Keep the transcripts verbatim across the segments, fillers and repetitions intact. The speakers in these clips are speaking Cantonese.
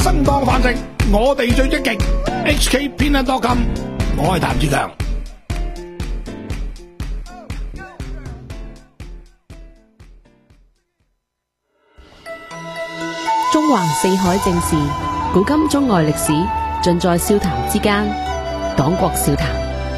生當飯食，我哋最積極。H K 偏得多金，我係譚志強。 中環四海正事，古今中外歷史，盡在笑談之間。黨國笑談。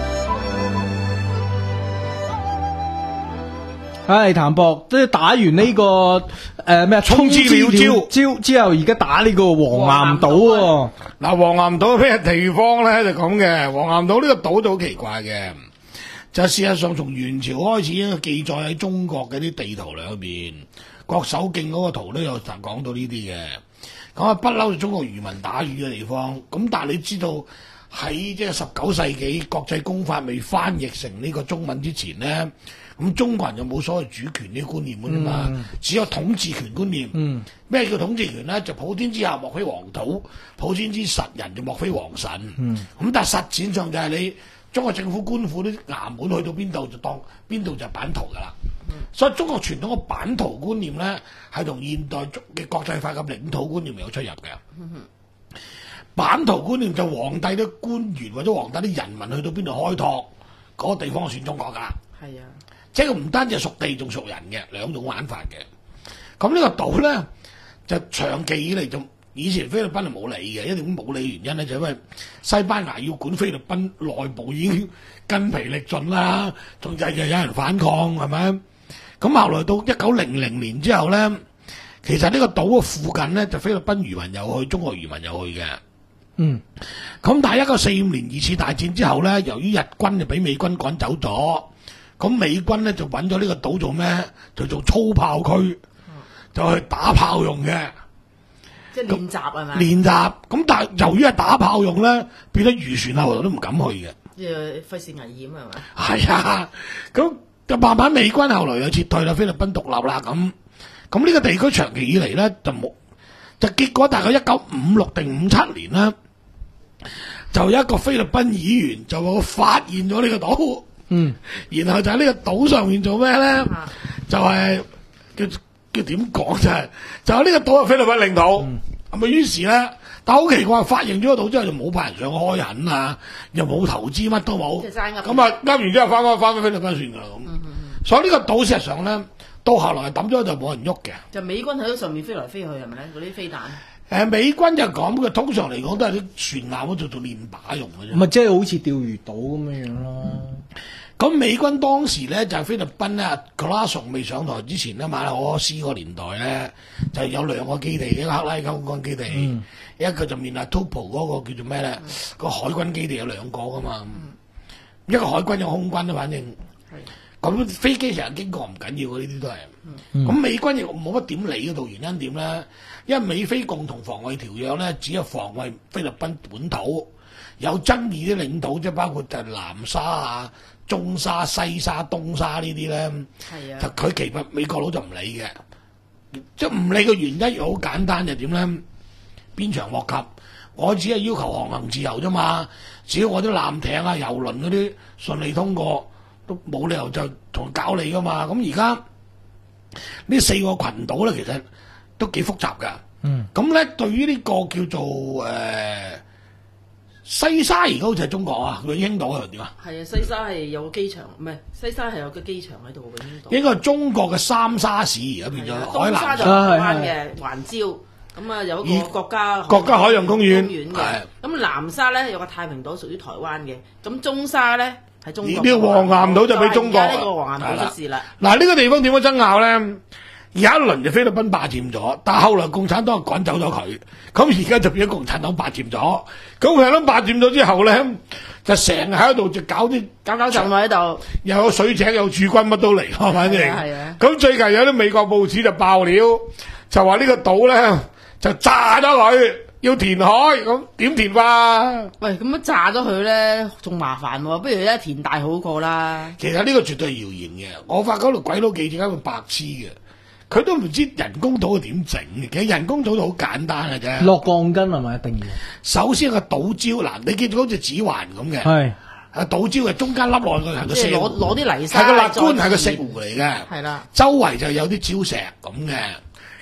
唉，譚博，即係打完呢、這個誒咩衝之鳥招招之後，而家打呢個黃岩島喎。 嗱，黃岩島咩地方咧就咁嘅？黃岩島呢個島就好奇怪嘅，就事實上從元朝開始已經記載喺中國嘅啲地圖裏邊，國守徑嗰個圖都有講到呢啲嘅。咁啊，不嬲就中國漁民打魚嘅地方。咁但係你知道喺即係十九世紀國際公法未翻譯成呢個中文之前咧，咁中國人就冇所謂主權呢個觀念嘅啫嘛，嗯、只有統治權觀念。咩、嗯、叫統治權咧？就普天之下莫非黃土，普天之實人就莫非皇神。咁、嗯、但係實踐上就係你中國政府官府啲衙門去到邊度就當邊度就版圖㗎啦。嗯、所以中國傳統嘅版圖觀念咧，係同現代嘅國際法嘅領土觀念有出入嘅。嗯、版圖觀念就皇帝啲官員或者皇帝啲人民去到邊度開拓嗰、那個地方算中國㗎。係啊。即係佢唔單止係屬地，仲屬人嘅兩種玩法嘅。咁呢個島咧就長期以嚟就以前菲律賓係冇理嘅，一定冇理原因咧就因為西班牙要管菲律賓內部已經筋疲力盡啦，仲日日有人反抗係咪？咁後來到一九零零年之後咧，其實呢個島嘅附近咧就菲律賓漁民又去，中國漁民又去嘅。嗯。咁但係一九四五年二次大戰之後咧，由於日軍就俾美軍趕走咗。咁美軍咧就揾咗呢個島做咩？就做操炮區，就去打炮用嘅。 即係練習係咪？ 練習咁，但係由於係打炮用咧，變咗漁船後來都唔敢去嘅。 即係費事危險係咪？ 係啊，咁就慢慢美軍後來又撤退啦，菲律賓獨立啦咁。咁呢個地區長期以嚟咧就冇，就結果大概一九五六定五七年啦，就有一個菲律賓議員就發現咗呢個島。嗯，然後就喺呢個島上面做咩咧？啊、就係、是、叫叫點講就係，就喺呢個島係菲律賓領土，咁啊於是咧，但好奇怪，發現咗個島之後就冇派人上去開墾啊，又冇投資，乜都冇，咁啊啱完之後翻翻翻翻菲律賓算噶啦咁。嗯嗯嗯、所以呢個島事實上咧，到後來抌咗就冇人喐嘅。 就美軍喺上面飛來飛去係咪咧？嗰啲飛彈。 誒，美軍就講嘅，通常嚟講都係啲船艦嗰度做練靶用嘅啫。 咪即係好似釣魚島咁樣樣咯。 咁、嗯、美軍當時咧就係、菲律賓咧，克拉松未上台之前咧，馬可波斯個年代咧就有兩個基地，一個克拉溝港基地，嗯、一個就面啊 Tupou 嗰個叫做咩咧？嗯、個海軍基地有兩個噶嘛，嗯、一個海軍一個空軍啦，反正。咁、嗯、飛機成日經過唔緊要嘅，呢啲都係。咁、嗯、美軍亦冇乜點理嗰度，原因點咧？因為美菲共同防衛條約咧，只係防衛菲律賓本土，有爭議啲領土，即係包括就係南沙啊、中沙、西沙、東沙呢啲咧，啊、就佢其實美國佬就唔理嘅，即係唔理嘅原因又好簡單，就點咧？邊場莫及，我只係要求航行自由啫嘛，只要我啲艦艇啊、遊輪嗰啲順利通過，都冇理由就同搞你噶嘛。咁而家呢四個群島咧，其實都幾複雜噶。嗯，咁咧對於呢個叫做誒、呃、西沙，而家好似係中國啊，永興島係點啊？係啊，西沙係有個機場，唔係西沙係有個機場喺度，永興島應該係中國嘅三沙市而家變咗。海南沙就台灣嘅環礁，咁啊有一個國家國家海洋公園嘅。咁南沙咧有個太平島屬於台灣嘅，咁中沙咧係中國。 呢個黃岩島就俾中國。 而家呢個黃岩島出事啦。 嗱呢個地方點樣爭拗咧？有一輪就菲律賓霸佔咗，但係後來共產黨趕走咗佢，咁而家就變咗共產黨霸佔咗。咁共產黨霸佔咗之後咧，就成日喺度就搞啲搞搞震喺度， 又有水井，有駐軍，乜都嚟，反正。係啊。咁最近有啲美國報紙就爆料，就話呢個島咧就炸咗佢，要填海，咁點填啊？ 喂，咁樣炸咗佢咧，仲麻煩喎，不如咧填大好過啦。 其實呢個絕對係謠言嘅，我發覺嗰度鬼佬記者係個白痴嘅。佢都唔知人工島係點整嘅，其實人工島都好簡單嘅啫。 落鋼筋係咪一定要？ 首先個島礁嗱，你見到好似指環咁嘅，係啊島礁係中間凹落去係個石， 攞攞啲泥沙， 係個肋棺係個石湖嚟嘅， 係啦。 周圍就有啲礁石咁嘅，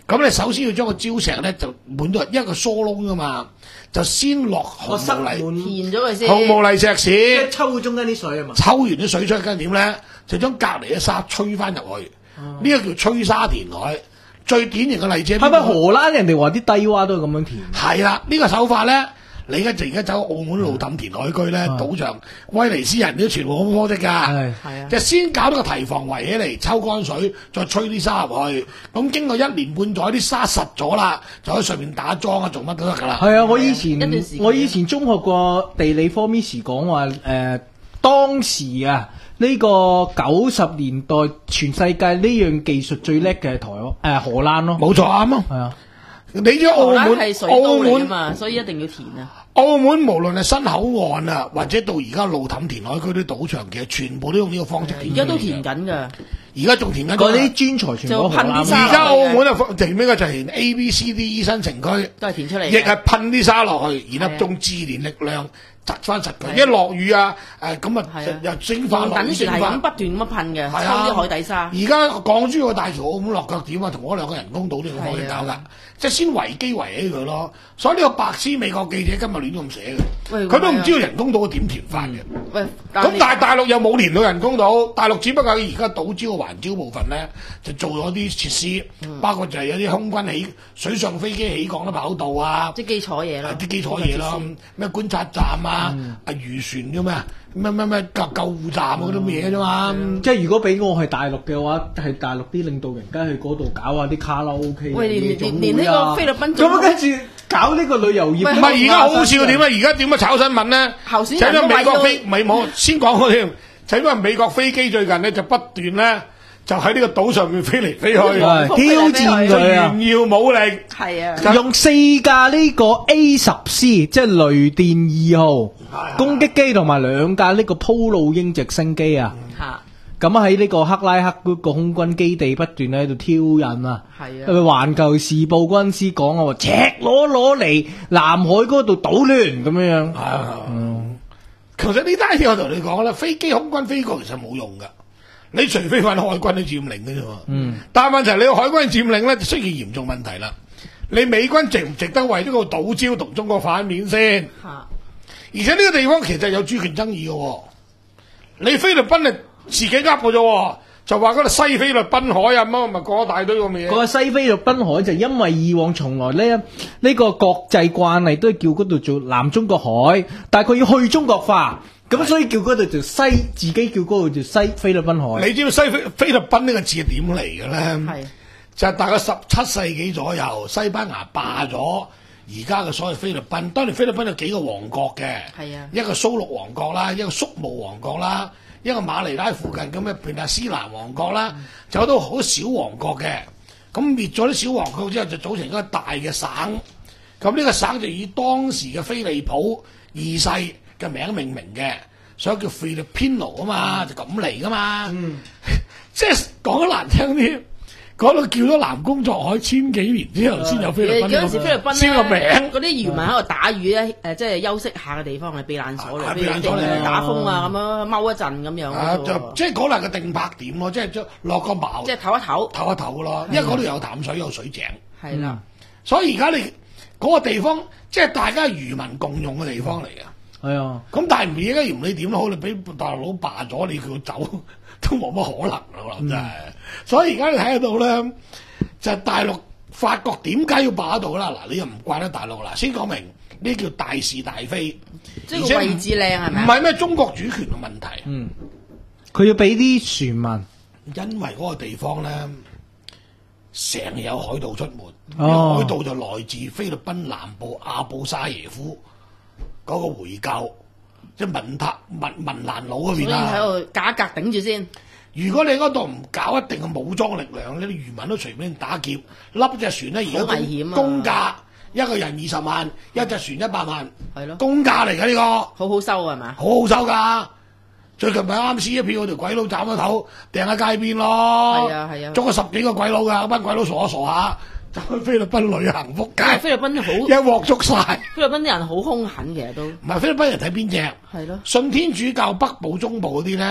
咁你首先要將個礁石咧就滿到一個疏窿噶嘛，就先落紅我塞毛泥、 滿， 填咗佢先。 紅毛泥石即係屎， 抽中間啲水啊嘛。 抽完啲水出去，跟住點咧？就將隔離嘅沙吹翻入去，呢、個叫吹沙填海。最典型嘅例子係咪邊個荷蘭人哋話啲低洼都係咁樣填？ 係啦，呢、個手法咧，你而家就而家走澳門路氹填海區咧，賭場威尼斯人都全部咁方式㗎。 係係啊。 就先搞到個堤防圍起嚟，抽乾水，再吹啲沙入去。咁經過一年半載，啲沙實咗啦，就喺上面打樁啊，做乜都得㗎啦。 係啊！我以前一段時間我以前中學個地理科 Miss 講話誒，當時啊呢、個九十年代全世界呢樣技術最叻嘅係台灣誒、呃、荷蘭咯。 冇錯啱啊！ 係啊， 你知澳荷蘭門係水都澳嚟㗎門嘛，所以一定要填啊。 澳門無論係新口岸啊，或者到而家路氹填海區啲賭場，其實全部都用呢個方式填。 而家都填緊㗎。 而家仲填緊嗰啲專才全部都荷蘭就噴啲沙而家澳門啊，填邊個就填 A、B、C、D、E 新城區， 都係填出嚟嘅。 亦係噴啲沙落去，然後係啊用自然力量窒翻實佢。 係啊一落雨啊，誒咁啊係啊又蒸發用落雨蒸發等船係咁。不斷咁樣噴嘅， 係啊抽啲海底沙。 而家港珠澳大橋澳門落腳點啊，同嗰兩個人工島呢個方式搞㗎係啊， 即係先維基維起佢咯。所以呢個白痴美國記者今日亂咁寫喂嘅，佢都唔係啊知道人工島點填翻嘅。 喂， 咁但但係大陸又冇填到人工島，大陸只不過而家島礁、環礁部分咧就做咗啲設施， 嗯包括就係有啲空軍起水上飛機起降嘅跑道啊， 即係基礎嘢咯， 啲基礎嘢咯，咩觀察站啊、啊漁船嘅咩咩咩咩救救護站啊嗰啲咁嘅嘢啫嘛。 即係如果俾我係大陸嘅話，係大陸啲領導人梗係去嗰度搞下啲卡拉 OK 喂連夜總連連呢會啊個菲律賓咁總統啊跟住搞呢個旅遊業。 喂唔係而家好笑點啊？而家點樣炒新聞咧？ 候選人就因為美國都飛唔係冇先講嗰添，就因為美國飛機最近咧就不斷咧就喺呢個島上面飛嚟飛去， 係挑戰就佢啊！ 炫耀武力。 係啊， 用四架呢個 A 十 C，即係雷電二號攻擊機同埋兩架呢個鋪路鷹直升機啊！ 嚇咁喺呢個克拉克嗰個空軍基地不斷喺度挑釁啊！ 係啊因為環球時報軍師講啊，話赤裸裸嚟南海嗰度搗亂咁樣樣。 啊其實呢單嘢我同你講啦，飛機空軍飛過其實冇用噶，你除非揾海軍去佔領嘅啫嘛。嗯，但係問題係你個海軍佔領咧，就出現嚴重問題啦。你美軍值唔值得為呢個島礁同中國反面先？ 嚇而且呢個地方其實有主權爭議嘅喎，你菲律賓係自己噏嘅啫喎，就話嗰度西菲律賓海啊乜咪講一大堆咁嘅嘢。 嗰個西菲律賓海就因為以往從來呢呢個國際慣例都係叫嗰度做南中國海，但係佢要去中國化，咁所以叫嗰度做西，自己叫嗰度做西菲律賓海。 你知唔知西菲菲律賓呢個字係點嚟嘅咧？ 係就係大概十七世紀左右，西班牙霸咗而家嘅所謂菲律賓。當年菲律賓有幾個王國嘅， 係啊一個蘇禄王國啦，一個宿務王國啦，一個馬尼拉附近咁嘅片達斯蘭王國啦，就有好多好小王國嘅。咁滅咗啲小王國之後，就組成一個大嘅省。咁呢個省就以當時嘅菲利普二世嘅名命名嘅，所以叫 Filipino 啊嘛，就咁嚟噶嘛。 嗯即係講得難聽啲。嗰度叫咗南宮作海千幾年之後，先有菲律賓有陣時菲律賓先個名。 嗰啲漁民喺度打魚咧，誒即係休息下嘅地方係避難所嚟， 啊俾佢避難所嚟哋打風啊咁樣踎一陣咁樣啊，就嘅啫喎。 即係嗰度嘅定泊點咯，即係將落個茅， 即係唞一唞， 唞一唞咯。因為嗰度有淡水有水井， 係啦， 所以而家你嗰個地方即係大家漁民共用嘅地方嚟嘅。 係啊， 咁但係唔而家唔理點都好，你俾大陸佬霸咗，你叫佢走都冇乜可能啦，我諗真係。所以而家你睇得到咧，就係大陸法國點解要霸得到啦？嗱，你又唔怪得大陸啦。先講明呢叫大是大非， 即係個位置靚係唔咪啊？ 係咩中國主權嘅問題。 嗯，佢要俾啲船民。 因為嗰個地方咧，成日有海盜出沒， 哦海盜就來自菲律賓南部阿布沙耶夫嗰個回教，即係文塔文文蘭佬嗰所以邊啊。 喺度隔一隔頂住先， 如果你嗰度唔搞一定嘅武裝力量呢啲漁民都隨便打劫，笠隻船咧而家好危險啊公價一個人二十萬，一隻船一百萬， 係咯， 公價嚟㗎呢個， 好好收係嘛？ 好好收㗎。最近咪啱撕一票嗰條鬼佬斬咗頭，掟喺街邊咯。 係啊係啊捉咗十幾個鬼佬㗎，班鬼佬傻下傻下，走去菲律賓旅行撲街， 菲律賓好， 一鑊捉晒。 菲律賓啲人好兇狠其實都唔係菲律賓人睇邊隻？ 係咯， 信天主教北部、中部嗰啲咧，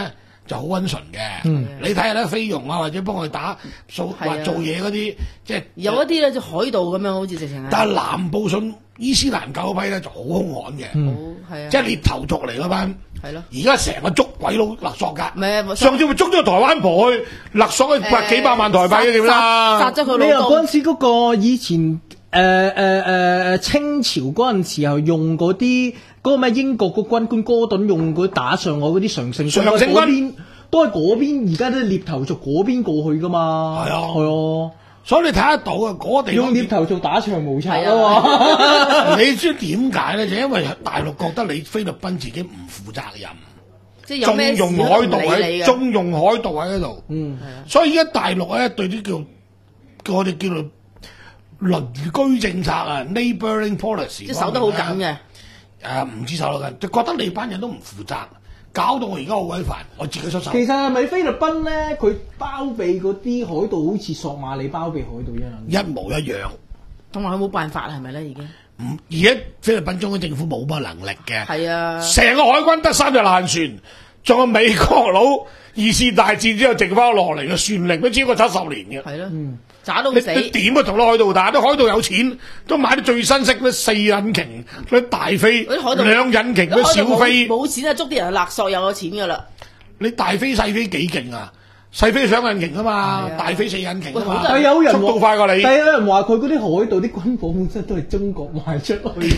就好溫順嘅。 嗯你睇下咧，菲傭啊，或者幫佢打數係啊話做嘢嗰啲，即係有一啲咧就海盜咁樣，好似直情係。 但係南部信伊斯蘭教嗰批咧就好兇悍嘅， 嗯好係啊， 即係獵頭族嚟嗰班。 係咯。 而家成個捉鬼佬勒索㗎， 唔係上次咪捉咗台灣婆去勒索佢百幾百萬台幣嘅點殺啦？ 咗佢你話老公。 嗰陣時嗰個以前誒誒誒清朝嗰陣時候用嗰啲嗰個咩英國個軍官哥頓用嗰打上我嗰啲常勝常勝軍嗰邊都係嗰邊，而家都係獵頭族嗰邊過去噶嘛。 係啊係啊， 所以你睇得到啊，嗰、個地方用獵頭族打長毛賊係啊嘛。 你知點解咧？就因為大陸覺得你菲律賓自己唔負責任， 即係有咩縱事容海盜喺都唔理你嘅。 縱容海盜喺嗰度， 嗯， 所以而家大陸咧對啲叫叫我哋叫做鄰居政策啊 ，neighbouring policy， 即係守得好緊嘅。 誒唔知守得緊，就覺得你班人都唔負責，搞到我而家好鬼煩，我自己出手。 其實係咪菲律賓咧？佢包庇嗰啲海盜好似索馬里包庇海盜一樣。 一模一樣。 同埋佢冇辦法係咪咧？已經唔而家菲律賓中央政府冇乜能力嘅， 係啊， 成個海軍得三隻爛船，仲有美國佬二次大戰之後剩翻落嚟嘅船齡都超過七十年嘅。 係咯， 嗯你渣到死。 你點啊同啲海盜打？啲海盜有錢都買啲最新式嗰啲四引擎、嗰啲大飛、 嗰啲海盜兩引擎嗰啲小飛。 冇錢啊，捉啲人勒索有咗錢㗎啦。 你大飛細飛幾勁啊？細飛雙引擎啊嘛， 係啊大飛四引擎啊嘛喂好多， 但係有人速度快過你。 但係有人話佢嗰啲海盜啲軍火本身都係中國賣出去。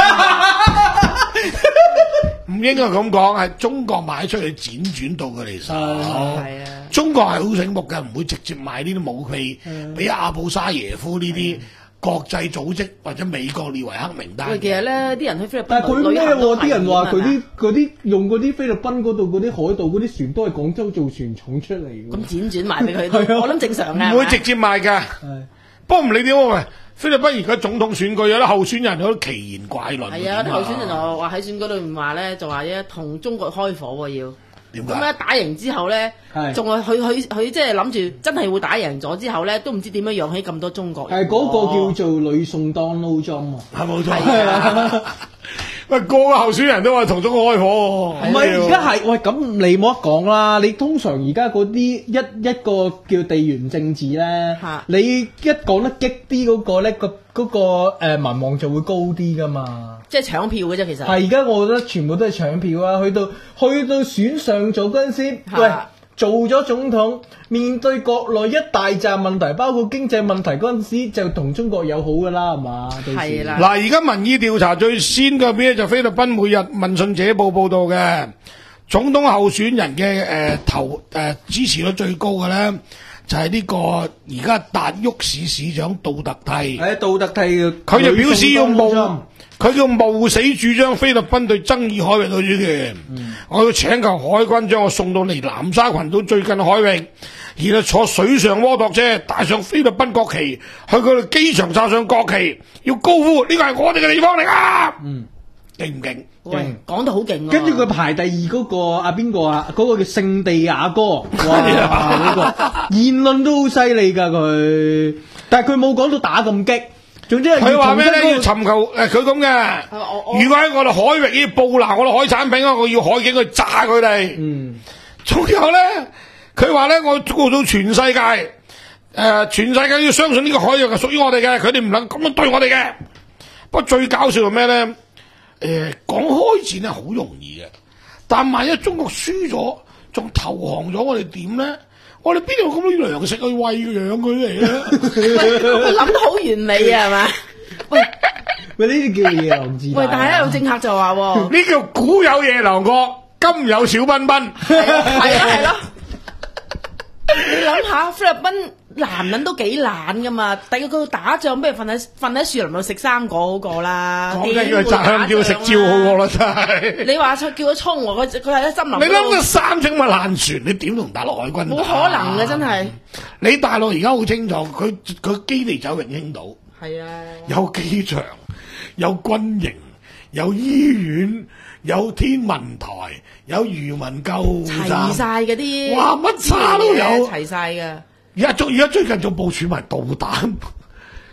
唔應該咁講，係中國買出去輾轉到佢哋手。 係啊， 中國係好醒目嘅，唔會直接賣呢啲武器俾阿布沙耶夫呢啲國際組織或者美國列為黑名單喂，其實咧啲人去菲律賓但係佢咩喎？啲人話佢啲啲嗰啲用嗰啲菲律賓嗰度嗰啲海盜嗰啲船都係廣州造船廠出嚟嘅。 咁輾轉賣俾佢係啊， 我諗正常嘅。 唔會直接賣㗎。 係不過唔理點喎，喂，菲律賓而家總統選舉有啲候選人有啲奇言怪論。 係啊，啲候選人就話喺選舉裏面話咧，就話咧同中國開火喎要。 點解？ 咁咧打贏之後咧係， 仲係佢佢佢即係諗住真係會打贏咗之後咧，都唔知點樣養起咁多中國人。 係嗰個叫做呂宋 Donald Trump 啊。 係冇錯。 係啊喂，個個候選人都話同中國開火喎。 唔係而家係喂咁你冇得講啦！你通常而家嗰啲一一個叫地緣政治咧嚇， 你一講得激啲嗰個咧個嗰個誒民望就會高啲噶嘛。 即係搶票嘅啫，其實。 係而家我覺得全部都係搶票啊！去到去到選上咗嗰陣時， 嚇喂做咗總統，面對國內一大紮問題，包括經濟問題嗰陣時，就同中國友好噶啦，係嘛？到時係啦嗱，而家民意調查最先嘅邊就菲律賓每日問訊者報報道嘅總統候選人嘅誒、呃、投誒、呃、支持率最高嘅咧，就係、是、呢個而家達沃市市長杜特蒂。 係杜特蒂嘅， 佢就表示要冒冇， 佢叫冒死主張菲律賓對爭議海域嘅主權。我要請求海軍將我送到離南沙群島最近嘅海域，然後坐水上摩托車帶上菲律賓國旗，去佢哋機場插上國旗，要高呼呢個係我哋嘅地方嚟啊！ 嗯， 勁唔勁？ 喂，講得好勁喎。 跟住佢排第二嗰個啊邊個啊？嗰個叫聖地亞哥，哇！嗰個言論都好犀利㗎佢，但係佢冇講到打咁激。總之係佢話咩咧？要重新嗰個尋求誒，佢咁嘅。 我我如果喺我哋海域要捕拿我哋海產品啊，我要海警去炸佢哋。 嗯， 仲有咧，佢話咧，我告訴全世界，誒、呃，全世界要相信呢個海域係屬於我哋嘅，佢哋唔能咁樣對我哋嘅。不過最搞笑係咩咧？誒、呃，講開戰係好容易嘅，但萬一中國輸咗，仲投降咗，我哋點咧？我哋邊度有咁多糧食去餵養佢嚟咧？ 佢諗得好完美啊，係嘛？喂喂，呢啲叫夜郎自大啊。 喂，但係有政客就話喎， 呢叫古有夜郎國，今有小彬彬。 係啊係咯。你諗下，菲律賓男人都幾懶噶嘛，第二個打仗不如瞓喺瞓喺樹林度食生果嗰個啦。 講緊佢摘香蕉食蕉好過啦，真係。 你話佢叫佢衝喎，佢佢喺森林你諗嗰下三隻咪爛船，你點同大陸海軍打？ 度，冇可能嘅真係。 你大陸而家好清楚，佢佢基地走永興島， 係啊， 有機場，有軍營，有醫院，有天文台，有漁民救護站齊，晒嗰啲， 哇乜叉都有齊晒㗎。 而家最而家最近仲部署埋導彈，佢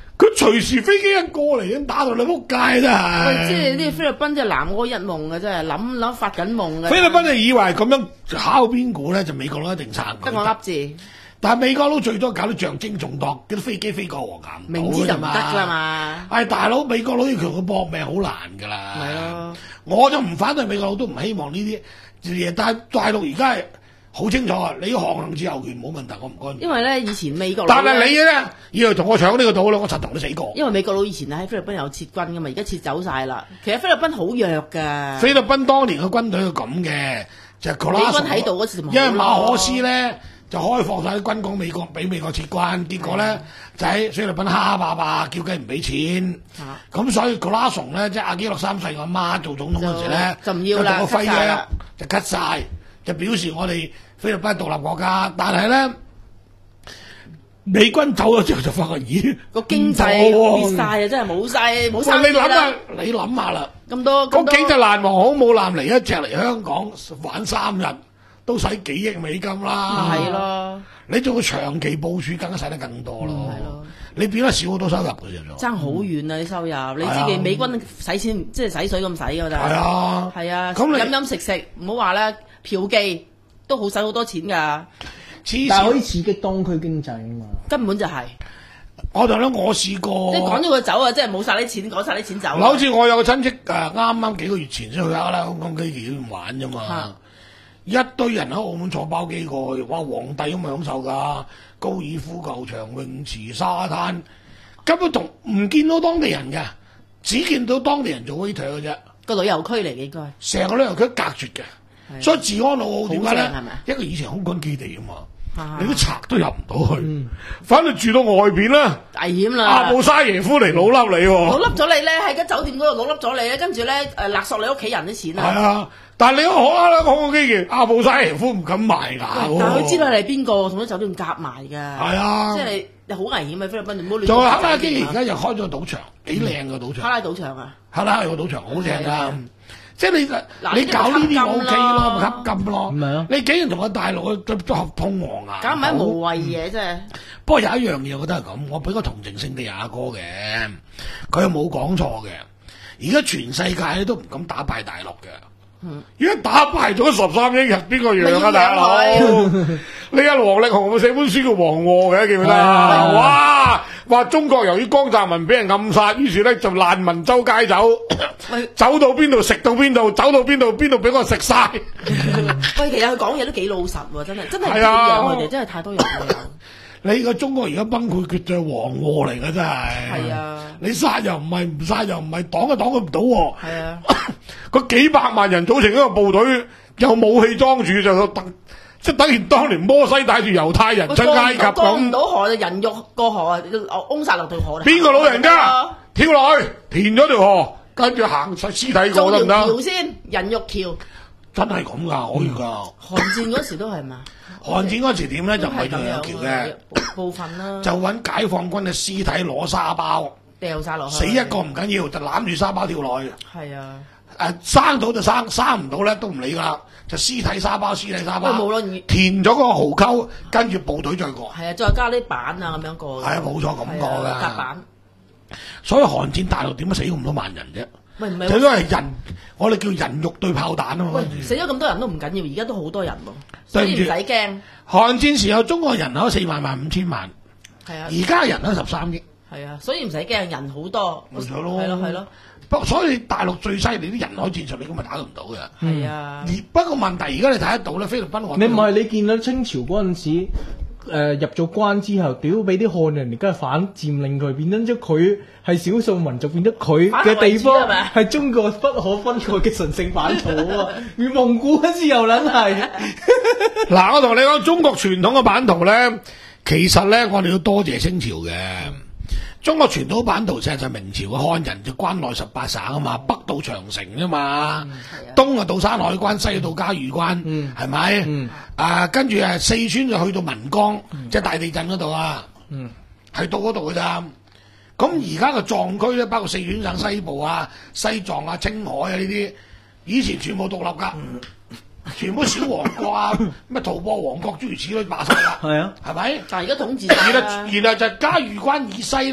隨時飛機一過嚟，已經打到你仆街真係。 喂，即係啲菲律賓真係南柯一夢嘅，真係諗諗發緊夢嘅。 菲律賓就以為咁樣敲邊鼓咧，就美國佬一定撐佢。 得我噏字， 但係美國佬最多搞到象徵重當，啲飛機飛過黃岩島明知就唔得㗎㗎嘛。 係大佬，美國佬要同佢搏命好難㗎啦。 係咯， 我就唔反對美國佬，都唔希望呢啲嘢。但係大陸而家係好清楚啊！你航行自由權冇問題，我唔干。 因為咧以前美國佬但呢， 係你咧，以為同我搶呢個島咧，我實同你死過。 因為美國佬以前喺菲律賓有撤軍㗎嘛，而家撤走晒啦。其實菲律賓好弱㗎。 菲律賓當年嘅軍隊係咁嘅，就係美軍喺度嗰時咪因為好咯馬可斯咧就開放晒啲軍港美國俾美國撤軍，結果咧就喺菲律賓蝦霸霸叫雞唔俾錢，咁、所以格拉松咧即係阿基諾三世個阿媽做總統嗰時咧就唔要啦就同個輝 cut 晒約啦就 cut 晒，就表示我哋菲律賓獨立國家，但係咧美軍走咗之後就發覺咦個經濟跌晒啊，真係冇晒冇喂生意你諗下啦。 你諗下啦。 咁多咁多嗰幾隻爛王好冇艦嚟一隻嚟香港玩三日，都使幾億美金啦。 係咯， 你做個長期部署，更加使得更多咯。 係咯， 你變得少好多收入嘅啫。 爭好遠啊！啲收入，你係啊知嘅美軍使錢即係使水咁使㗎咋。 係啊， 係啊， 咁你飲飲食食唔好話啦，嫖妓都好使好多錢㗎， 黐但係可以線。 刺激當區經濟啊嘛。 根本就係、 我同你我試過， 即係趕咗佢走啊！即係冇晒啲錢，趕晒啲錢走啊。 嗱，好似我有個親戚誒，啱啱幾個月前先去啦香港機場玩啫嘛嚇， 一堆人喺澳門坐包機過去，哇！皇帝咁享受㗎，高爾夫球場、泳池、沙灘，根本同唔見到當地人嘅，只見到當地人做 waiter 嘅啫， 個旅遊區嚟嘅應該。 成個旅遊區隔絕嘅， 係所以治安好好點解咧好正係咪？ 一個以前空軍基地啊嘛。 啊你啲賊都入唔到去，反正住到外邊啦。 危險啦！ 阿布沙耶夫嚟老笠你喎， 老笠咗你咧，喺間酒店嗰度老笠咗你咧，跟住咧誒勒索你屋企人啲錢係啊！ 啊，但係你可啦，香港基建阿布沙耶夫唔敢埋牙但喎。 係佢知道你係邊個，同啲酒店夾埋㗎。 係啊即係你你好危險啊！菲律賓你唔好亂。 仲有克拉基而家又開咗個賭場，幾靚個賭場。 卡拉賭場啊！ 克拉個賭場好正係㗎啊， 即係你嗱你搞呢啲咪 O 呢 K 啲咪咯，咪吸金吸金咯。 唔係啊你竟然同個大陸去都合通黃牙， 搞唔係無謂嘢啫。 不過有一樣嘢，我覺得係咁，我俾個同情性地阿哥嘅，佢又冇講錯嘅。而家全世界都唔敢打敗大陸嘅。而家打敗咗十三億人，邊個讓啊大佬？你阿王力宏寫本書叫《黃禍》嘅，記唔記得啊？哇！話中國由於江澤民俾人暗殺，於是咧就難民周街走， 喂走到邊度食到邊度，走到邊度邊度俾我食晒。 喂，其實佢講嘢都幾老實喎，真係真係唔係啊一樣，佢哋真係太多人啦。 你個中國而家崩潰絕對係黃禍嚟嘅真係。 係啊你殺又唔係，唔殺又唔係，擋都擋佢唔到喎。 係啊， 嗰幾百萬人組成一個部隊，有武器裝住就等，即係等於當年摩西帶住猶太人出埃及過唔咁。 到河就人肉過河啊，翁殺落條河。 邊個老人家跳落去填咗條河，跟住行晒屍體過做條得唔得？ 橋先，人肉橋。 真係咁㗎，可以㗎。 韓戰嗰時都係嘛？ 韓戰嗰時點咧就唔係用有橋都係咁樣嘅啊，部部分啦， 就揾解放軍嘅屍體攞沙包， 掉晒落去。 死一個唔緊要，就攬住沙包跳落去。 係啊， 誒生到就生，生唔到咧都唔理㗎啦，就屍體沙包，屍體沙包， 喂無論填咗個壕溝，跟住部隊再過。 係啊，再加啲板啊咁樣過。 係啊冇錯咁過㗎係啊夾板。 所以韓戰大陸點解死咁多萬人啫？ 喂唔係就因為人，我哋叫人肉對炮彈啊嘛喂。死咗咁多人都唔緊要，而家都好多人喎，所對唔住以唔使驚。 韓戰時候中國人口四萬萬五千萬， 係啊， 而家人口十三億， 係啊，所以唔使驚，人好多。 冇錯咯。 係咯係咯， 不過所以大陸最犀利啲人海戰術，你根本打唔到嘅。 係啊而。不過問題而家你睇得到咧，菲律賓我你唔係你見到清朝嗰陣時，誒、入咗關之後，屌俾啲漢人而家反佔領佢，變咗佢係少數民族，變咗佢嘅地方反為主係咪係中國不可分割嘅神聖版圖啊！與蒙古嗰時又撚係， 嗱，我同你講中國傳統嘅版圖咧，其實咧我哋要多謝清朝嘅。中國傳統版圖其實就係明朝嘅漢人就關內十八省啊嘛，北到長城啫嘛，東啊到山海關，西到嘉峪關，係咪？ 嗯啊，跟住誒四川就去到岷江，即係大地震嗰度啊， 嗯係到嗰度嘅咋。咁而家嘅藏區咧，包括四川省西部啊、西藏啊、青海啊呢啲，以前全部獨立㗎，全部小王國啊，咩吐蕃王國諸如此類霸晒啦， 係啊， 係咪？ 嗯但係而家統治然後晒啦。 然後就嘉峪關以西咧，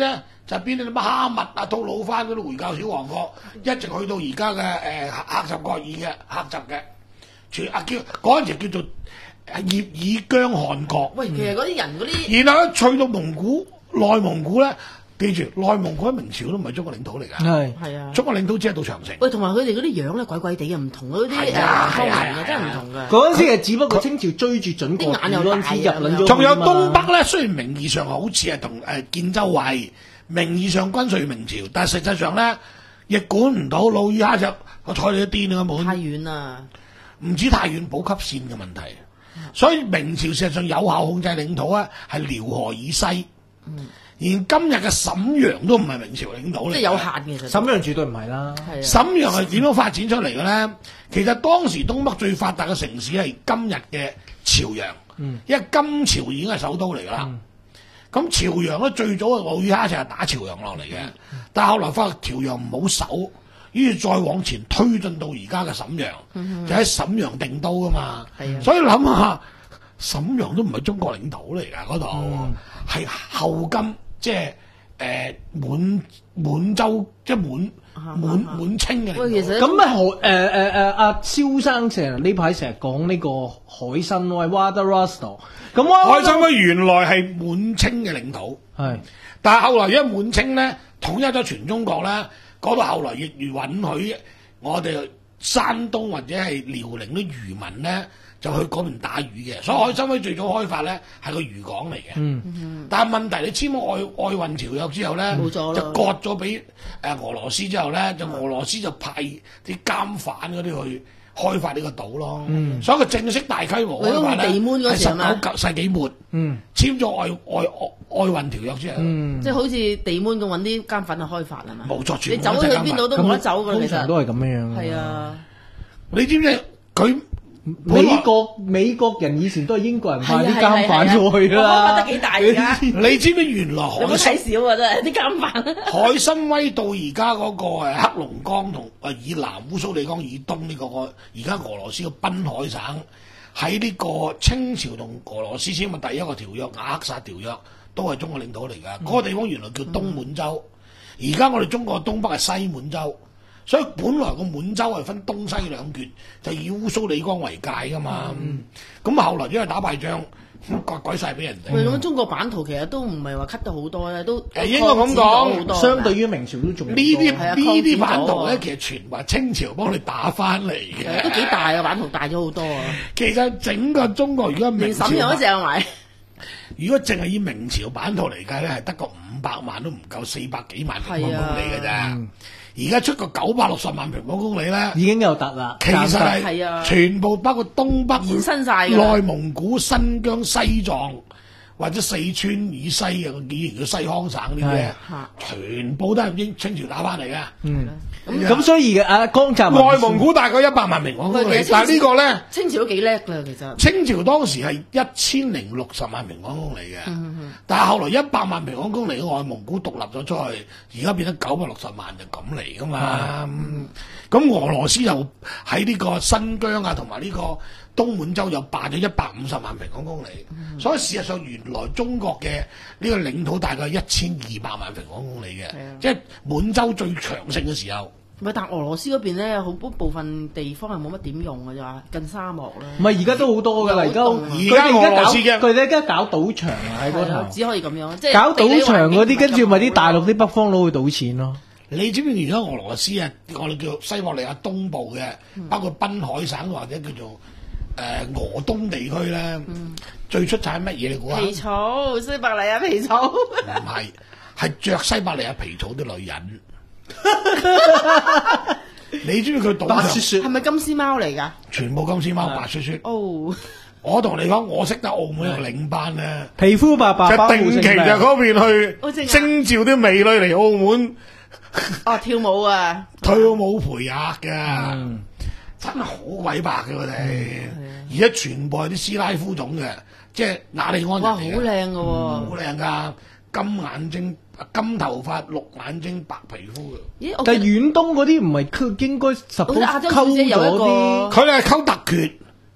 就係邊啲乜哈密啊、吐魯番嗰啲回教小王國，一直去到而家嘅誒喀什噶爾嘅喀什嘅，全啊叫嗰陣時叫做葉爾疆汗國。 喂，其實嗰啲人嗰啲， 然後咧去到蒙古內蒙古咧，記住內蒙古喺明朝都唔係中國領土嚟㗎， 係係啊。 中國領土只係到長城。 喂，同埋佢哋嗰啲樣咧鬼鬼地嘅，唔同嗰啲誒係啊方人係啊嘅，真係唔同㗎。 嗰陣時係只不過清朝追住準國啲眼又嗰陣時大啊入撚咗， 仲有東北咧，雖然名義上好似係同誒建州衛，名義上軍屬於明朝，但係實際上咧亦管唔到努爾哈赤，我睬你都癲啊太冇， 遠啦， 唔止太遠補給線嘅問題，所以明朝事實上有效控制領土咧係遼河以西，連今日嘅瀋陽都唔係明朝領土嚟嘅， 即係有限嘅其實。 瀋陽絕對唔係啦。 係啊， 瀋陽係點樣發展出嚟嘅咧？其實當時東北最發達嘅城市係今日嘅朝陽， 嗯因為金朝已經係首都嚟㗎啦。咁、朝陽咧最早嘅努爾哈赤係打朝陽落嚟嘅，但係後來發覺朝陽唔好守，於是再往前推進到而家嘅瀋陽，就喺瀋陽定都㗎嘛。 係啊所以諗下，瀋陽都唔係中國領土嚟㗎，嗰度係後金，即係誒滿滿洲，即係滿滿滿清嘅領土。 喂，其實咁啊，何誒誒誒阿蕭生成日呢排成日講呢個海參喂 Wada Rosto，咁海參崴原來係滿清嘅領土， 係但係後來因為滿清咧統一咗全中國咧，嗰度後來亦允許我哋山東或者係遼寧啲漁民咧就去嗰邊打魚嘅，所以海參崴最早開發咧係個漁港嚟嘅。 嗯但係問題你簽咗愛愛運條約之後咧， 冇咗啦就割咗俾誒俄羅斯之後咧，就俄羅斯就派啲監犯嗰啲去開發呢個島咯。所以佢正式大規模開發咧喂地滿嗰係十時係咪九世紀末。 嗯簽咗愛愛愛愛運條約之後， 嗯， 即係好似地滿咁揾啲監粉去開發係嘛？ 冇錯，全部你走咗去邊度都冇得走㗎， 通其實常都係咁樣樣。 係啊， 你知唔知佢美國美國人以前都係英國人派啲係啊監犯過去係啊係啊啦。 開發得幾大而家， 你知唔知原來海有冇參睇少啊？真係啲監犯。 海參崴到而家嗰個誒黑龍江同誒以南烏蘇里江以東呢、個個而家俄羅斯嘅濱海省，喺呢個清朝同俄羅斯簽嘅第一個條約雅克薩條約，都係中國領土嚟㗎。嗰、個地方原來叫東滿洲，而家我哋中國東北係西滿洲。所以本來個滿洲係分東西兩橛，就以烏蘇里江為界噶嘛。咁、後來因為打敗仗，割鬼晒俾人喂， 哋。 咁中國版圖其實都唔係話 cut 得好多咧，都誒應該咁講擴展咗好多相對於明朝都仲呢啲係啊呢啲擴展咗版圖咧， 啊其實全部係清朝幫你打翻嚟係都嘅。 幾大啊，版圖大咗好多啊！ 其實整個中國如果明朝連瀋陽都版， 掟埋， 如果淨係以明朝版圖嚟計咧，係得個五百萬都唔夠，四百幾萬平方公里嘅啫。而家出個九百六十萬平方公里咧， 已經有突啦。 其實係係啊全部包括東北、 延伸晒㗎啦內蒙古、新疆、西藏或者四川以西嘅，個以前叫西康省呢啲咧嚇， 全部都係英清朝打翻嚟嘅。 嗯， 咁咁所以啊，江澤民內蒙古大概一百萬平方公里喂，其實但係呢個咧， 清朝都幾叻啦，其實。 清朝當時係一千零六十萬平方公里嘅，但係後來一百萬平方公里嘅外蒙古獨立咗出去，而家變咗九百六十萬就咁嚟噶嘛。咁、俄羅斯又喺呢個新疆啊，同埋呢個東滿洲又霸咗一百五十萬平方公里，所以事實上原來中國嘅呢個領土大概一千二百萬平方公里嘅， 啊即係滿洲最強盛嘅時候。 唔係，但俄羅斯嗰邊咧，好多部分地方係冇乜點用嘅咋，近沙漠啦。 唔係而家都好多㗎啦，而家而家俄羅斯嘅佢哋而家搞賭場啊喺嗰係啊頭， 只可以咁樣，即係搞賭場嗰啲，跟住咪啲大陸啲啲北方佬去賭錢咯。 你知唔知而家俄羅斯啊？我哋叫西伯利亞東部嘅，包括濱海省或者叫做誒、呃、俄東地區咧，最出產乜嘢你估下？ 皮草，西伯利亞皮草。 唔係，係着西伯利亞皮草啲女人。你知唔知佢賭場白雪雪係咪金絲貓嚟㗎？ 全部金絲貓白雪雪？ 哦， 我同你講，我識得澳門一個領班咧， 皮膚白白， 就定期就嗰邊去好正啊徵召啲美女嚟澳門哦跳舞啊！ 跳舞陪客㗎。 嗯真係好鬼白嘅佢哋，而家全部係啲斯拉夫種嘅，即係雅利安人哇，好嚟嘅， 靚㗎喎！ 好靚㗎，金眼睛、金頭髮、綠眼睛、白皮膚嘅。 咦，我但係記得遠東嗰啲唔係佢應該十好似亞洲小姐有一個溝咗啲， 佢哋係溝突厥，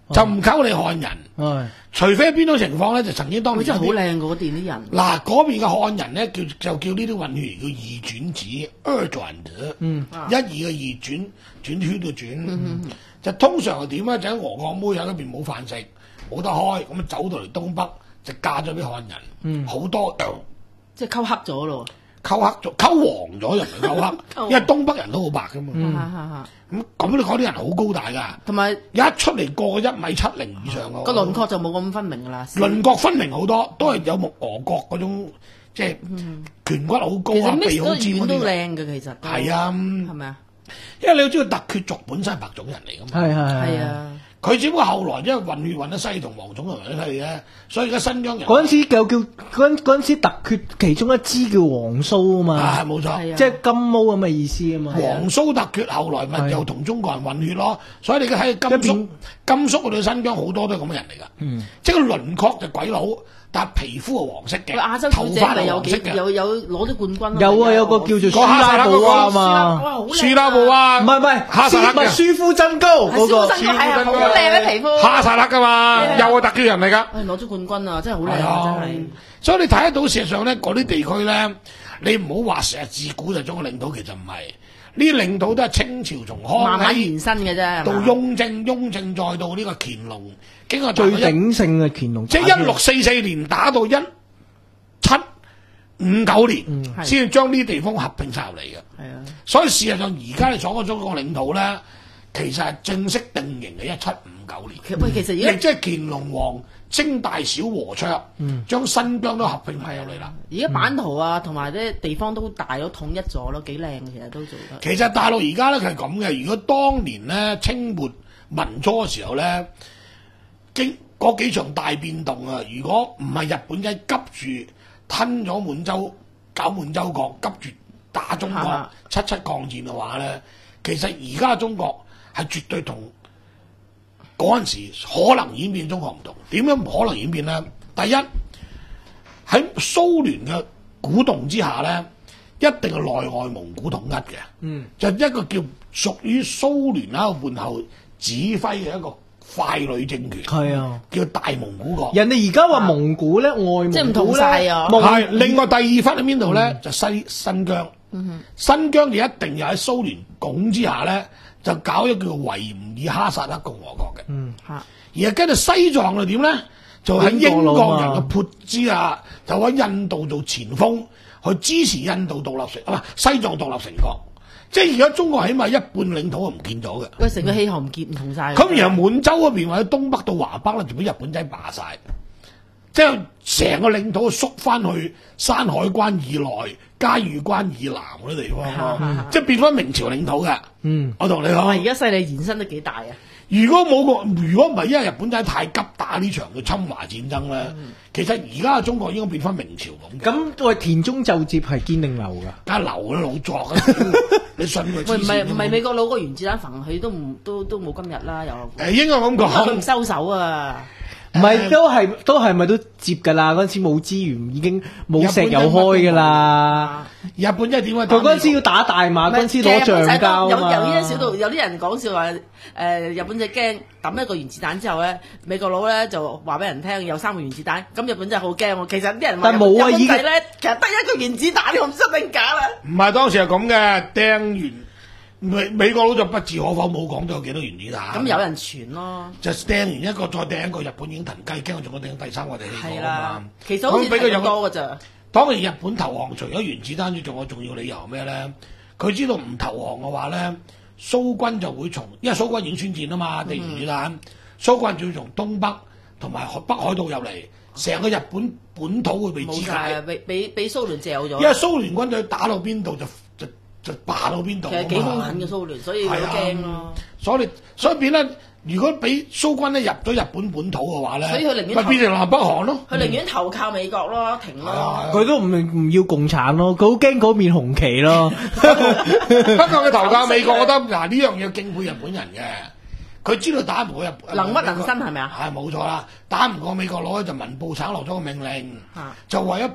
就唔溝你漢人。 係除非邊種情況咧，就曾經當年佢真係好有啲靚嗰邊啲人。 嗱嗰邊嘅漢人咧，叫就叫呢啲混血兒叫二轉子，二轉子， 嗯一二嘅二轉轉圈嘅轉，就通常係點咧？就喺俄國妹喺嗰邊冇飯食，冇得開，咁啊走到嚟東北就嫁咗俾漢人，好、多即係溝黑咗咯。 溝黑咗，溝黃咗又唔係溝黑，因為東北人都好白噶嘛。咁咁你嗰啲人好高大㗎， 同埋一出嚟個個一米七零以上㗎。 個輪廓就冇咁分明㗎啦。 輪廓分明好多，都係有木俄國嗰種，即係顴骨好高啊， 其實咩鼻好尖嗰都啲。 靚嘅，其實都係啊， 係咪啊？ 因為你要知道突厥族本身係白種人嚟㗎嘛。 係係係啊， 佢只不過後來因為混血混得西同黃種同埋係嘅，所以而家新疆人嗰陣時就叫嗰陣嗰陣時突厥其中一支叫黃蘇啊嘛， 啊冇錯， 係啊即係金毛咁嘅意思啊嘛。 黃蘇突厥後來咪又同中國人混血咯，所以你而家喺甘肅一邊甘肅嗰度新疆好多都係咁嘅人嚟㗎。 嗯， 即係個輪廓就鬼佬，但係皮膚係黃色嘅， 佢亞洲頭髮小姐咪有係黃色嘅。 幾有有攞啲冠軍咯。 有啊有個叫做舒講哈薩拉布克嗰個啊嘛， 哇，好靚舒拉布啊， 唔係唔係， 哈薩克嘅舒咪舒夫真高嗰個係真係啊，好靚嘅皮膚。 哈薩克㗎嘛，又係特厥人嚟㗎。 唉，攞咗冠軍啊，真係好靚係啊， 啊真係。 所以你睇得到事實上咧，嗰啲地區咧，你唔好話成日自古就中國領土，其實唔係，呢啲領土都係清朝從康慢慢熙延伸嘅啫，係嘛到雍正，雍正再到呢個乾隆，經過最打到一鼎盛嘅乾隆， 即係一六四四年打到一七五九年， 係先至將呢啲地方合併晒入嚟嘅。 係啊， 所以事實上而家你所講中國領土咧，其實係正式定型嘅一七五九年。 其喂，其實亦而家即係乾隆皇征大小和卓，將新疆都合併埋入嚟啦。 而家版圖啊，同埋啲地方都大咗，統一咗咯，幾靚嘅，其實都做得。 其實大陸而家咧係咁嘅，如果當年咧清末民初嘅時候咧，經嗰幾場大變動啊，如果唔係日本仔急住吞咗滿洲、搞滿洲國，急住打中國啊七七抗戰嘅話咧，其實而家中國係絕對同嗰陣時可能演變中國唔同。點樣唔可能演變咧？第一喺蘇聯嘅鼓動之下咧，一定係內外蒙古統一嘅。 嗯， 就一個叫屬於蘇聯喺度背後指揮嘅一個傀儡政權， 係啊。 叫大蒙古國。 人哋而家話蒙古咧，外蒙即係唔同古咧， 晒啊蒙係另外第二忽喺邊度咧？就西新疆。新疆就一定又喺蘇聯拱之下咧，就搞一個叫做維吾爾哈薩克共和國嘅。 嗯嚇， 而係跟住西藏又點咧？就喺英國人嘅潑之下，就喺印度做前鋒，去支持印度獨立成啊，唔係西藏獨立成國。即係而家中國起碼一半領土係唔見咗嘅。 喂，成個氣候唔見唔同晒。 咁然後滿洲嗰邊或者東北到華北咧，就俾日本仔霸晒，即係成個領土縮翻去山海關以內、嘉峪關以南嗰啲地方咯， 嗯即係變翻明朝領土嘅。 嗯， 我同你哇！而講， 家勢力延伸得幾大啊！ 如果冇個，如果唔係因為日本仔太急打呢場嘅侵華戰爭咧， 嗯其實而家嘅中國應該變翻明朝咁嘅。 咁喂，田中就接係堅定流㗎？ 梗係流啦，老作啊！你信佢？ 喂，唔係唔係美國佬個原子彈焚佢都唔都都冇今日啦，又誒應該咁講。 佢唔收手啊！ 唔係都係都係咪都接㗎啦？嗰陣時冇資源，已經冇石油開㗎啦。 日本仔點啊？ 佢嗰陣時要打大馬，嗰陣時攞橡膠有啊嘛。 有呢啲小道，有啲人講笑話，誒、日本仔驚抌一個原子彈之後咧，美國佬咧就話俾人聽有三個原子彈，咁日本仔好驚喎。其實啲人話但冇啊日本已經仔咧，其實得一個原子彈，我唔知定假啦。 唔係當時係咁嘅，掟完美美國佬就不置可否，冇講到有幾多原子彈。 咁有人傳咯， 就掟完一個，再掟一個，日本已經騰雞，驚我仲要掟第三個地氣係過啊嘛啦。。其實好似睇咁咁俾佢有個多㗎咋。 當然日本投降，除咗原子彈，仲有重要理由係咩咧？佢知道唔投降嘅話咧，蘇軍就會從，因為蘇軍已經宣戰啊嘛，掟原子彈，蘇軍就要從東北同埋海北海道入嚟，成個日本本土會被肢冇晒啊！ 解， 俾俾俾蘇聯嚼咗。 因為蘇聯軍隊打到邊度就就就霸到邊度啊嘛。 其實幾兇狠嘅蘇聯，所以佢都驚咯。 所以你所以變咧，如果俾蘇軍咧入咗日本本土嘅話咧， 所以佢寧願咪變成南北韓咯。 佢寧願投靠美國咯，停咯。 係啊佢都唔唔要共產咯，佢好驚嗰面紅旗咯。 不過佢投靠美國，我覺得嗱呢樣嘢敬佩日本人嘅。佢知道打唔過日本， 能屈能伸係咪啊？ 係冇錯啦，打唔過美國佬咧就文部省落咗個命令， 嚇就為咗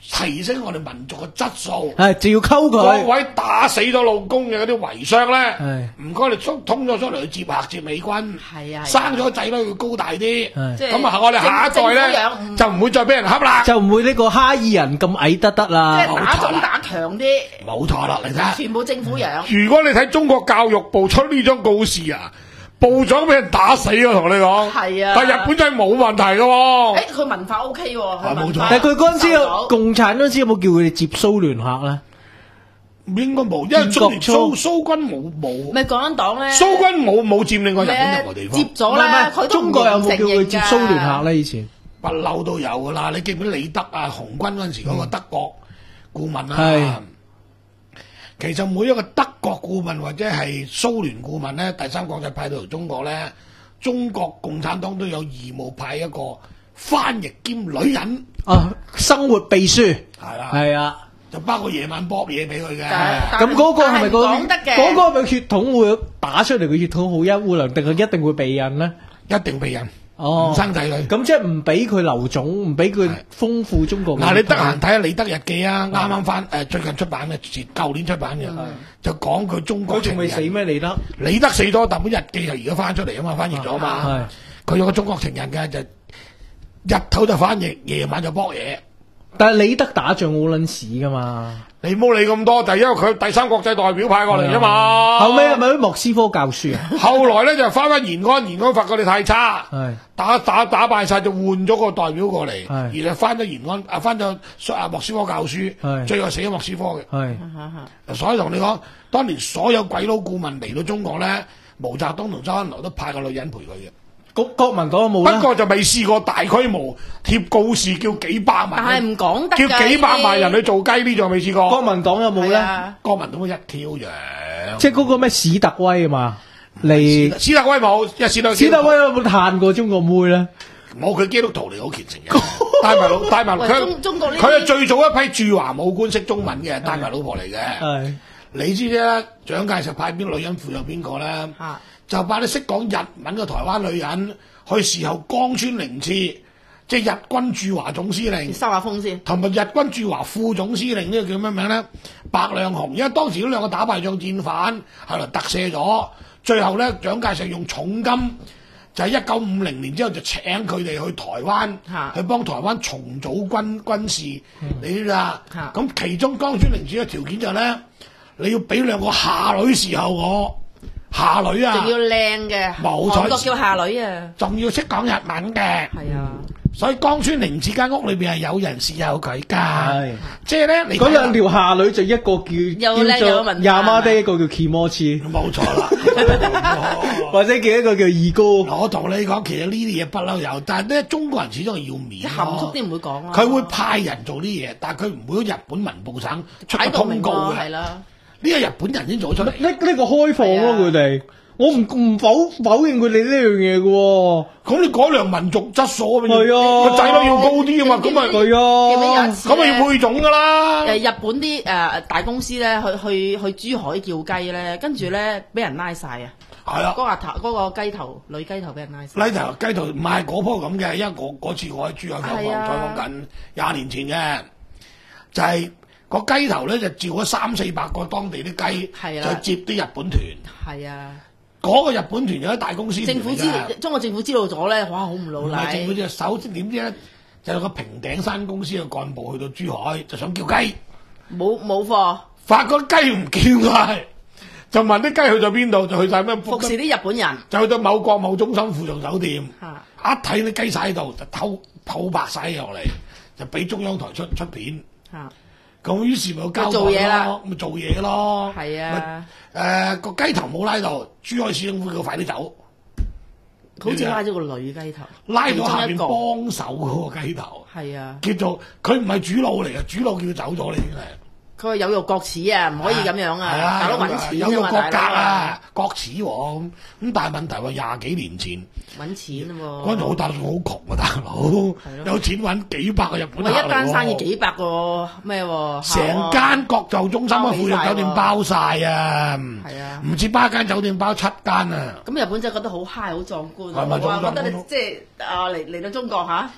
提升我哋民族嘅質素。 係就要溝各佢。 位打死咗老公嘅嗰啲遺孀咧係， 唔該你通通咗出嚟去接客接美軍， 係啊係啊生咗仔女要高大啲， 係即係咁啊我哋下一代政府咧養唔就唔會再俾人恰啦。 就唔會呢個哈爾人咁矮得得即啦。 係打腫打強啲， 冇錯啦，你睇下。 全部政府養。 如果你睇中國教育部出呢張告示啊，部長俾人打死啊，同你講。 係啊但係日本仔冇問題嘅喎。 誒，佢文化 O K 喎，佢係冇錯文化但係佢嗰陣時有受到共產嗰陣時有冇叫佢哋接蘇聯客咧？ 應該冇，因為中聯蘇蘇軍冇冇， 咪共產黨咧， 蘇軍冇冇佔領過日本任何地方接，咗咧， 唔係唔係佢都中國有冇叫佢接蘇聯客咧？ 咧？以前不嬲都有噶啦。你記唔記得李德啊，紅軍嗰陣時嗰個德國顧問係啊？其實每一個德國顧問或者係蘇聯顧問咧，第三國際派到嚟中國咧，中國共產黨都有義務派一個翻譯兼女人， 啊，生活秘書係啦， 係啊。 就包括夜晚搏嘢俾佢嘅。 但咁嗰個係咪嗰但係唔講得嘅嗰個係咪血統會打出嚟嘅血統好優戶良，定係一定會避孕咧？ 一定避孕， 哦唔生仔女。 咁即係唔俾佢留種，唔俾佢豐富中國嘅血統。 嗱，你得閒睇下《李德日記》啊，啱啱翻誒最近出版嘅，前舊年出版嘅，就講佢中國佢仲未死情人。 咩？李德李德死咗，但本日記就而家翻出嚟啊嘛，翻譯咗嘛。佢有個中國情人嘅，就日頭就翻譯，夜晚就搏嘢。 但係李德打仗好撚屎噶嘛？ 你唔好理咁多，就係因為佢第三國際代表派過嚟啊嘛。 後尾係咪去莫斯科教書啊？ 後來咧就翻翻延安，延安發覺你太差， 係打打打敗晒就換咗個代表過嚟， 係而係翻咗延安，啊翻咗啊莫斯科教書， 係最後死咗莫斯科嘅。 係所以同你講，當年所有鬼佬顧問嚟到中國咧，毛澤東同周恩來都派個女人陪佢嘅。 國國民黨有冇咧？ 不過就未試過大規模貼告示叫幾百萬， 但係唔講得㗎叫幾百萬人去做雞呢？仲未試過。 國民黨有冇咧？ 係啊國民黨一挑樣， 即係嗰個咩史特威啊嘛？嚟史特威冇，因為史特威史特威有冇彈過中國妹咧？ 冇，佢基督徒嚟，好虔誠嘅，帶埋老帶埋喂佢中中國呢啲佢係最早一批駐華武官識中文嘅，帶埋老婆嚟嘅。 係你知唔知咧？蔣介石派邊個女人附有邊個咧？ 嚇就派啲識講日文嘅台灣女人去侍候江川寧次，即係日軍駐華總司令你，收下風先。 同埋日軍駐華副總司令呢個叫咩名咧？白亮紅，因為當時嗰兩個打敗仗戰犯，後來特赦咗，最後咧蔣介石用重金，就係一九五零年之後就請佢哋去台灣， 嚇去幫台灣重組軍軍事，你知啦。 嚇咁其中江川寧次嘅條件就係咧，你要俾兩個下女侍候我，下女啊， 仲要靚嘅， 冇錯韓國叫下女啊， 仲要識講日文嘅。 係啊， 所以江川寧次間屋裏邊係有人侍候佢㗎係， 即係咧你嗰兩條下女就一個叫又靚又有叫做文化亞媽爹，一個叫 Kimochi， 冇錯啦。 或者叫一個叫二哥。 我同你講，其實呢啲嘢不嬲有，但係咧中國人始終係要面即咯， 含蓄啲唔會講啊。 佢會派人做啲嘢，但係佢唔會喺日本文部省出個擺到明通告嘅。 咯係啦。 呢個日本人先做出嚟。 呢呢個開放咯， 係啊佢哋。我唔唔否否認佢哋呢樣嘢嘅喎。 咁你改良民族質素啊， 係啊個仔女要高啲啊嘛，咁咪係記唔記得有啊一，次咁咪要配種㗎啦。 誒日本啲誒大公司咧，去去去珠海叫雞咧，跟住咧俾人拉晒啊！ 係啊嗰。個頭嗰個雞頭女雞頭俾人拉晒。 拉頭雞頭唔係嗰樖咁嘅，因為嗰嗰次我喺珠海訪訪係啊採訪緊廿年前嘅，就係、個雞頭咧就召咗三四百個當地啲雞， 係啦就接啲日本團。 係啊， 嗰、個日本團有啲大公司政府知道，中國政府知道咗咧，哇，好唔老唔係政府禮。 知道，首先點知咧？就有個平頂山公司嘅幹部去到珠海，就想叫雞， 冇冇貨， 發覺雞唔叫佢，就問啲雞去咗邊度，就去晒咩服侍啲日本人就去到某國某中心附屬酒店。 嚇。 一睇啲雞晒喺度，就偷偷白晒落嚟，就俾中央台出出片。 嚇咁於是咪有交代做嘢啦咯，咪做嘢咯。 係啊， 誒個雞頭冇拉到，珠海市政府叫佢快啲走， 好似拉咗個女雞頭， 拉咗下邊其中一個幫手嗰個雞頭， 係啊， 叫做佢唔係主腦嚟嘅，主腦叫佢走咗啦已經係。 佢話有肉國恥啊，唔可以咁樣係啊，大佬揾錢有有啊嘛， 國格大佬啊，國恥喎咁。咁但係問題話廿幾年前揾錢啊喎。 嗰陣好大陸好窮啊，大佬有錢揾幾百個日本喂， 客嚟一單生意喎幾百個咩喎？ 成間國際中心嘅富裕酒店包晒啊！ 係啊唔止包一間酒店包七間啊！ 咁日本真係覺得好 high 好壯觀係咪啊！哇， 壯觀覺得你即係啊嚟嚟到中國嚇，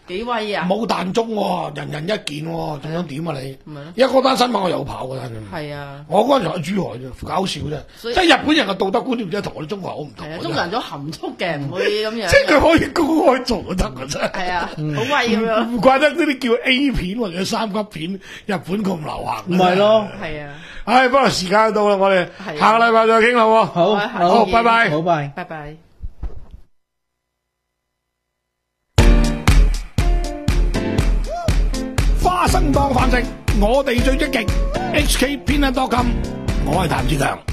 幾威啊！ 冇彈鐘喎，人人一件喎，仲想點啊你？ 咪咯一嗰單新聞我有跑㗎，真係。 係啊， 我嗰陣時喺珠海啫，搞笑啫。 所以即係日本人嘅道德觀念真係同我哋中國人好唔同係啊， 喎。 中國人咗含蓄嘅，唔會咁樣。 即係佢可以公開做就得㗎真係。 係啊，好威咁樣。 唔怪得呢啲叫 A 片或者三級片，日本咁流行。 唔係咯， 係啊， 唉，不過時間到啦，我哋係啊下個禮拜再傾啦喎。 好， 好好，拜拜。 好拜。 拜拜。 花生當飯食，我哋最積極。H K 片啊多金，我係譚志強。